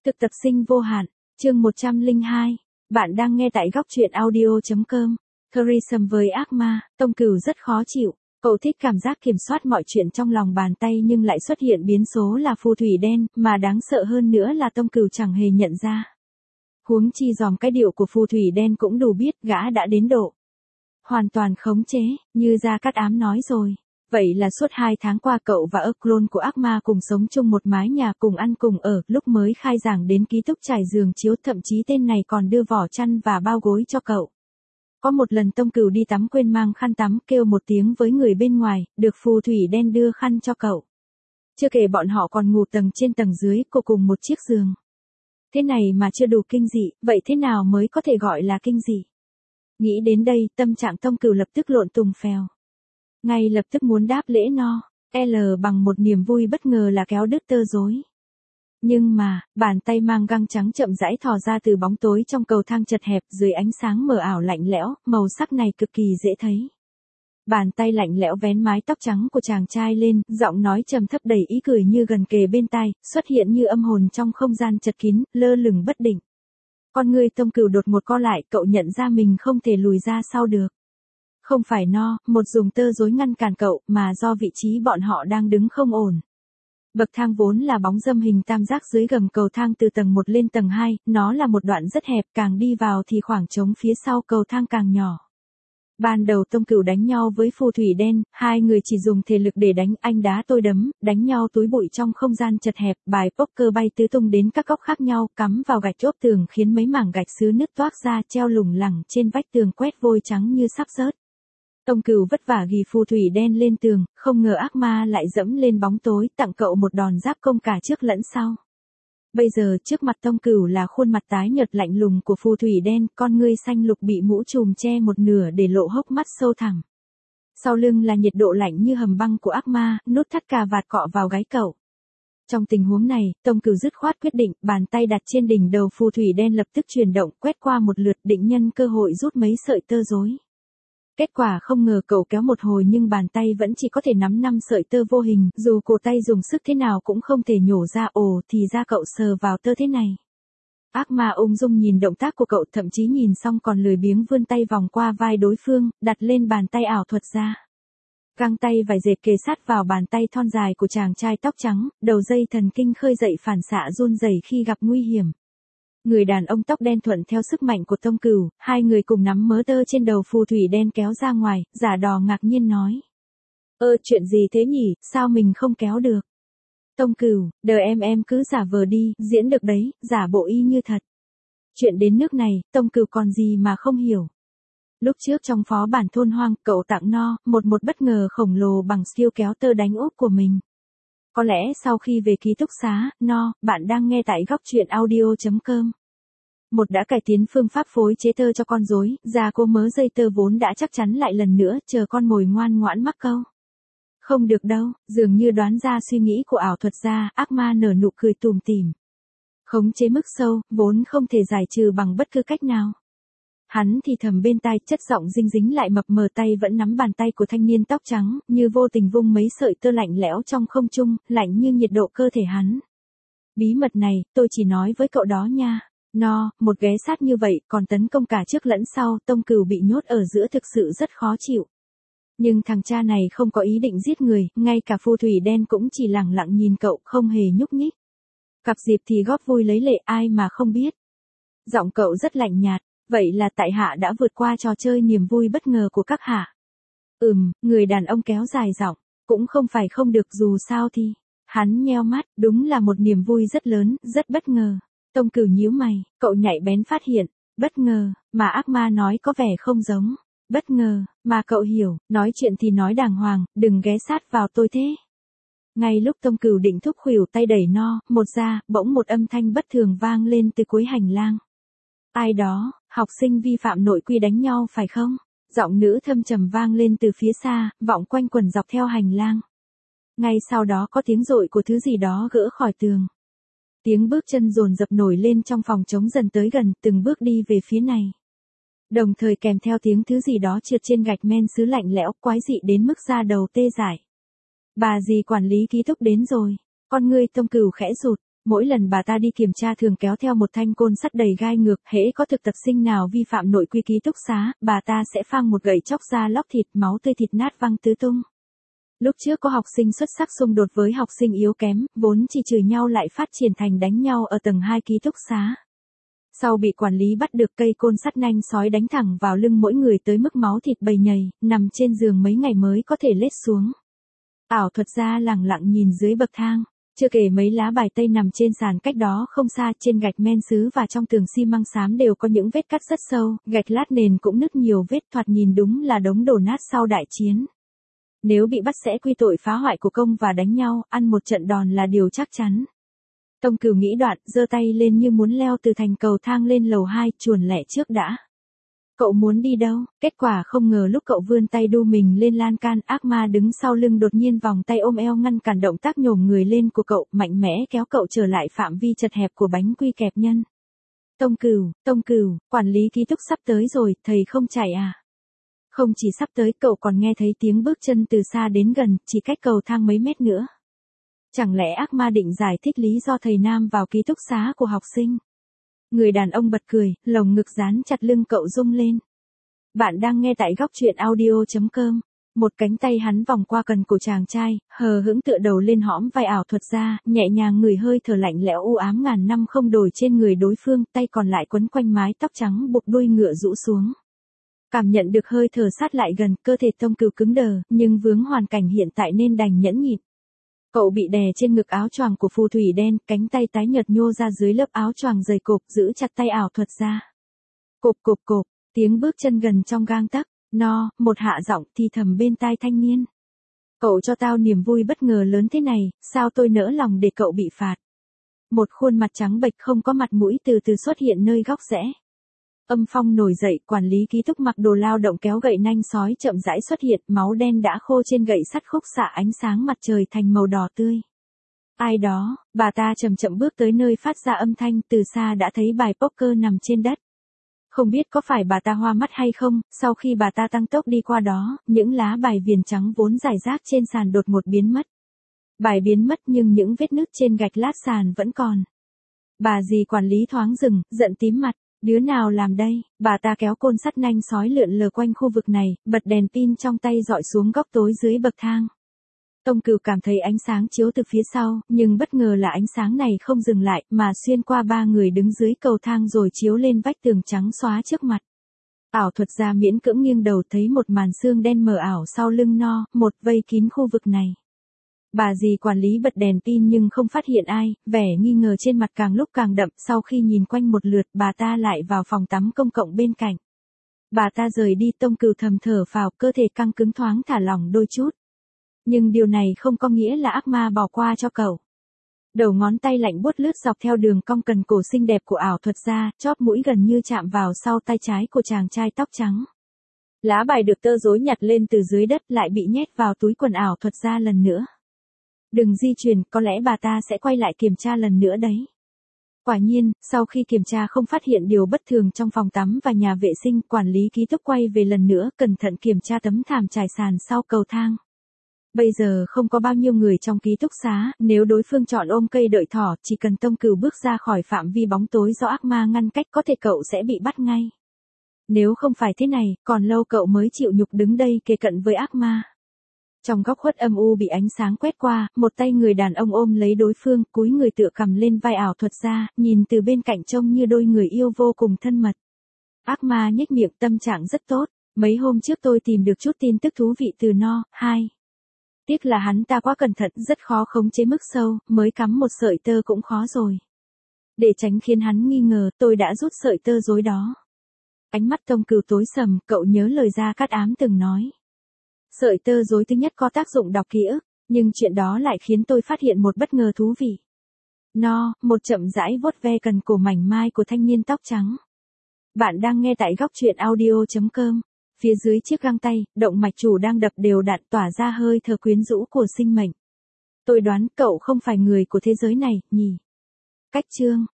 Thực tập sinh vô hạn, chương 102. Bạn đang nghe tại góc truyện audio.com. Threesome với ác ma, Tông Cửu rất khó chịu. Cậu thích cảm giác kiểm soát mọi chuyện trong lòng bàn tay nhưng lại xuất hiện biến số là phù thủy đen, mà đáng sợ hơn nữa là Tông Cửu chẳng hề nhận ra. Huống chi dòm cái điệu của phù thủy đen cũng đủ biết gã đã đến độ hoàn toàn khống chế, như Gia Cát Ám nói rồi. Vậy là suốt 2 tháng qua cậu và clone của ác ma cùng sống chung một mái nhà, cùng ăn cùng ở, lúc mới khai giảng đến ký túc trải giường chiếu, thậm chí tên này còn đưa vỏ chăn và bao gối cho cậu. Có một lần Tông Cửu đi tắm quên mang khăn tắm, kêu một tiếng với người bên ngoài, được phù thủy đen đưa khăn cho cậu. Chưa kể bọn họ còn ngủ tầng trên tầng dưới, cùng một chiếc giường. Thế này mà chưa đủ kinh dị, vậy thế nào mới có thể gọi là kinh dị? Nghĩ đến đây, tâm trạng Tông Cửu lập tức lộn tùng phèo. Ngay lập tức muốn đáp lễ no, L bằng một niềm vui bất ngờ là kéo đứt tơ rối. Nhưng mà, bàn tay mang găng trắng chậm rãi thò ra từ bóng tối trong cầu thang chật hẹp, dưới ánh sáng mờ ảo lạnh lẽo, màu sắc này cực kỳ dễ thấy. Bàn tay lạnh lẽo vén mái tóc trắng của chàng trai lên, giọng nói trầm thấp đầy ý cười như gần kề bên tai, xuất hiện như âm hồn trong không gian chật kín, lơ lửng bất định. Con người Tông Cửu đột ngột co lại, cậu nhận ra mình không thể lùi ra sau được. Không phải no, một dùng tơ rối ngăn cản cậu, mà do vị trí bọn họ đang đứng không ổn. Bậc thang vốn là bóng râm hình tam giác dưới gầm cầu thang từ tầng 1 lên tầng 2, nó là một đoạn rất hẹp, càng đi vào thì khoảng trống phía sau cầu thang càng nhỏ. Ban đầu Tông Cửu đánh nhau với phù thủy đen, hai người chỉ dùng thể lực để đánh, anh đá tôi đấm, đánh nhau túi bụi trong không gian chật hẹp, bài poker bay tứ tung đến các góc khác nhau, cắm vào gạch chốt tường khiến mấy mảng gạch sứ nứt toác ra, treo lủng lẳng trên vách tường quét vôi trắng như sắp rớt. Tông Cửu vất vả ghi phù thủy đen lên tường, không ngờ ác ma lại dẫm lên bóng tối, tặng cậu một đòn giáp công cả trước lẫn sau. Bây giờ trước mặt Tông Cửu là khuôn mặt tái nhợt lạnh lùng của phù thủy đen, con ngươi xanh lục bị mũ trùm che một nửa để lộ hốc mắt sâu thẳm. Sau lưng là nhiệt độ lạnh như hầm băng của ác ma, nút thắt cà vạt cọ vào gáy cậu. Trong tình huống này, Tông Cửu dứt khoát quyết định, bàn tay đặt trên đỉnh đầu phù thủy đen lập tức chuyển động, quét qua một lượt, định nhân cơ hội rút mấy sợi tơ rối. Kết quả không ngờ cậu kéo một hồi nhưng bàn tay vẫn chỉ có thể nắm 5 sợi tơ vô hình, dù cổ tay dùng sức thế nào cũng không thể nhổ ra, thì ra cậu sờ vào tơ thế này. Ác ma ung dung nhìn động tác của cậu, thậm chí nhìn xong còn lười biếng vươn tay vòng qua vai đối phương, đặt lên bàn tay ảo thuật ra. Găng tay vải dệt kề sát vào bàn tay thon dài của chàng trai tóc trắng, đầu dây thần kinh khơi dậy phản xạ run rẩy khi gặp nguy hiểm. Người đàn ông tóc đen thuận theo sức mạnh của Tông Cửu, hai người cùng nắm mớ tơ trên đầu phù thủy đen kéo ra ngoài, giả đò ngạc nhiên nói. Chuyện gì thế nhỉ, sao mình không kéo được? Tông Cửu, đợi em cứ giả vờ đi, diễn được đấy, giả bộ y như thật. Chuyện đến nước này, Tông Cửu còn gì mà không hiểu. Lúc trước trong phó bản thôn hoang, cậu tặng no, một bất ngờ khổng lồ bằng skill kéo tơ đánh úp của mình. Có lẽ sau khi về ký túc xá, bạn đang nghe tại góc truyện audio.com. Một đã cải tiến phương pháp phối chế tơ cho con rối, ra cô mớ dây tơ vốn đã chắc chắn lại lần nữa, chờ con mồi ngoan ngoãn mắc câu. Không được đâu, dường như đoán ra suy nghĩ của ảo thuật gia, ác ma nở nụ cười tủm tỉm. Khống chế mức sâu, vốn không thể giải trừ bằng bất cứ cách nào. Hắn thì thầm bên tai, chất giọng dinh dính lại mập mờ, tay vẫn nắm bàn tay của thanh niên tóc trắng, như vô tình vung mấy sợi tơ lạnh lẽo trong không trung, lạnh như nhiệt độ cơ thể hắn. Bí mật này, tôi chỉ nói với cậu đó nha. Một ghé sát như vậy, còn tấn công cả trước lẫn sau, Tông Cửu bị nhốt ở giữa thực sự rất khó chịu. Nhưng thằng cha này không có ý định giết người, ngay cả phù thủy đen cũng chỉ lẳng lặng nhìn cậu, không hề nhúc nhích. Gặp dịp thì góp vui lấy lệ, ai mà không biết. Giọng cậu rất lạnh nhạt. Vậy là tại hạ đã vượt qua trò chơi niềm vui bất ngờ của các hạ. Người đàn ông kéo dài giọng, cũng không phải không được, dù sao thì. Hắn nheo mắt, đúng là một niềm vui rất lớn, rất bất ngờ. Tông Cửu nhíu mày, cậu nhạy bén phát hiện, bất ngờ, mà ác ma nói có vẻ không giống. Bất ngờ, mà cậu hiểu, nói chuyện thì nói đàng hoàng, đừng ghé sát vào tôi thế. Ngay lúc Tông Cửu định thúc khuỷu tay đẩy bỗng một âm thanh bất thường vang lên từ cuối hành lang. Ai đó, học sinh vi phạm nội quy đánh nhau phải không? Giọng nữ thâm trầm vang lên từ phía xa, vọng quanh quẩn dọc theo hành lang. Ngay sau đó có tiếng rội của thứ gì đó gỡ khỏi tường. Tiếng bước chân dồn dập nổi lên trong phòng trống dần tới gần, từng bước đi về phía này. Đồng thời kèm theo tiếng thứ gì đó trượt trên gạch men sứ lạnh lẽo, quái dị đến mức da đầu tê dại. Bà dì quản lý ký túc đến rồi. Con ngươi Tông Cửu khẽ rụt, Mỗi lần bà ta đi kiểm tra thường kéo theo một thanh côn sắt đầy gai ngược, hễ có thực tập sinh nào vi phạm nội quy ký túc xá, bà ta sẽ phang một gậy chóc ra lóc thịt, máu tươi thịt nát văng tứ tung. Lúc trước có học sinh xuất sắc xung đột với học sinh yếu kém, vốn chỉ chửi nhau lại phát triển thành đánh nhau ở tầng 2 ký túc xá. Sau bị quản lý bắt được, cây côn sắt nanh sói đánh thẳng vào lưng mỗi người tới mức máu thịt bầy nhầy, nằm trên giường mấy ngày mới có thể lết xuống. Ảo thuật gia lẳng lặng nhìn dưới bậc thang. Chưa kể mấy lá bài tây nằm trên sàn cách đó không xa, trên gạch men sứ và trong tường xi măng xám đều có những vết cắt rất sâu, gạch lát nền cũng nứt nhiều vết, thoạt nhìn đúng là đống đổ nát sau đại chiến. Nếu bị bắt sẽ quy tội phá hoại của công và đánh nhau, ăn một trận đòn là điều chắc chắn. Tông Cửu nghĩ đoạn, giơ tay lên như muốn leo từ thành cầu thang lên lầu 2, chuồn lẹ trước đã. Cậu muốn đi đâu? Kết quả không ngờ lúc cậu vươn tay đu mình lên lan can, ác ma đứng sau lưng đột nhiên vòng tay ôm eo ngăn cản động tác nhổm người lên của cậu, mạnh mẽ kéo cậu trở lại phạm vi chật hẹp của bánh quy kẹp nhân. Tông Cửu, quản lý ký túc sắp tới rồi, thầy không chạy à? Không chỉ sắp tới, cậu còn nghe thấy tiếng bước chân từ xa đến gần, chỉ cách cầu thang mấy mét nữa. Chẳng lẽ ác ma định giải thích lý do thầy nam vào ký túc xá của học sinh? Người đàn ông bật cười, lồng ngực dán chặt lưng cậu rung lên. Bạn đang nghe tại góc truyện audio.com. Một cánh tay hắn vòng qua cần cổ chàng trai, hờ hững tựa đầu lên hõm vai ảo thuật gia, nhẹ nhàng ngửi hơi thở lạnh lẽo u ám ngàn năm không đổi trên người đối phương, tay còn lại quấn quanh mái tóc trắng buộc đuôi ngựa rũ xuống. Cảm nhận được hơi thở sát lại gần, cơ thể Tông Cửu cứng đờ, nhưng vướng hoàn cảnh hiện tại nên đành nhẫn nhịn. Cậu bị đè trên ngực áo choàng của phù thủy đen, cánh tay tái nhợt nhô ra dưới lớp áo choàng dày cộp, giữ chặt tay ảo thuật gia. Cộp, tiếng bước chân gần trong gang tấc. Một hạ giọng thì thầm bên tai thanh niên. Cậu cho tao niềm vui bất ngờ lớn thế này, sao tôi nỡ lòng để cậu bị phạt. Một khuôn mặt trắng bệch không có mặt mũi từ từ xuất hiện nơi góc rẽ. Âm phong nổi dậy, quản lý ký túc mặc đồ lao động kéo gậy nanh sói chậm rãi xuất hiện, máu đen đã khô trên gậy sắt khúc xạ ánh sáng mặt trời thành màu đỏ tươi. Ai đó, bà ta chậm chậm bước tới nơi phát ra âm thanh, từ xa đã thấy bài poker nằm trên đất. Không biết có phải bà ta hoa mắt hay không, sau khi bà ta tăng tốc đi qua đó, những lá bài viền trắng vốn rải rác trên sàn đột ngột biến mất. Bài biến mất nhưng những vết nứt trên gạch lát sàn vẫn còn. Bà dì quản lý thoáng dừng, giận tím mặt. Đứa nào làm đây? Bà ta kéo côn sắt nanh sói lượn lờ quanh khu vực này, bật đèn pin trong tay dọi xuống góc tối dưới bậc thang. Tông Cửu cảm thấy ánh sáng chiếu từ phía sau, nhưng bất ngờ là ánh sáng này không dừng lại, mà xuyên qua ba người đứng dưới cầu thang rồi chiếu lên vách tường trắng xóa trước mặt. Ảo thuật gia miễn cưỡng nghiêng đầu thấy một màn xương đen mờ ảo sau lưng một vây kín khu vực này. Bà dì quản lý bật đèn pin nhưng không phát hiện ai, vẻ nghi ngờ trên mặt càng lúc càng đậm, sau khi nhìn quanh một lượt bà ta lại vào phòng tắm công cộng bên cạnh. Bà ta rời đi, Tông Cửu thầm thở phào, cơ thể căng cứng thoáng thả lỏng đôi chút. Nhưng điều này không có nghĩa là ác ma bỏ qua cho cậu. Đầu ngón tay lạnh buốt lướt dọc theo đường cong cần cổ xinh đẹp của ảo thuật gia, chóp mũi gần như chạm vào sau tay trái của chàng trai tóc trắng. Lá bài được tơ rối nhặt lên từ dưới đất lại bị nhét vào túi quần ảo thuật gia lần nữa. Đừng di chuyển, có lẽ bà ta sẽ quay lại kiểm tra lần nữa đấy. Quả nhiên, sau khi kiểm tra không phát hiện điều bất thường trong phòng tắm và nhà vệ sinh, quản lý ký túc quay về lần nữa, cẩn thận kiểm tra tấm thảm trải sàn sau cầu thang. Bây giờ không có bao nhiêu người trong ký túc xá, nếu đối phương chọn ôm cây đợi thỏ, chỉ cần Tông Cửu bước ra khỏi phạm vi bóng tối do ác ma ngăn cách có thể cậu sẽ bị bắt ngay. Nếu không phải thế này, còn lâu cậu mới chịu nhục đứng đây kề cận với ác ma. Trong góc khuất âm u bị ánh sáng quét qua, một tay người đàn ông ôm lấy đối phương, cúi người tựa cầm lên vai ảo thuật gia, nhìn từ bên cạnh trông như đôi người yêu vô cùng thân mật. Ác ma nhếch miệng, tâm trạng rất tốt, mấy hôm trước tôi tìm được chút tin tức thú vị từ hai. Tiếc là hắn ta quá cẩn thận, rất khó khống chế mức sâu, mới cắm một sợi tơ cũng khó rồi. Để tránh khiến hắn nghi ngờ, tôi đã rút sợi tơ rối đó. Ánh mắt Tông Cửu tối sầm, cậu nhớ lời Gia Cát Ám từng nói. Sợi tơ rối thứ nhất có tác dụng đọc ký ức, nhưng chuyện đó lại khiến tôi phát hiện một bất ngờ thú vị. Một chậm rãi vuốt ve cần cổ mảnh mai của thanh niên tóc trắng. Bạn đang nghe tại góc truyện audio.com. Phía dưới chiếc găng tay, động mạch chủ đang đập đều đặn tỏa ra hơi thở quyến rũ của sinh mệnh. Tôi đoán cậu không phải người của thế giới này, nhỉ? Cách chương.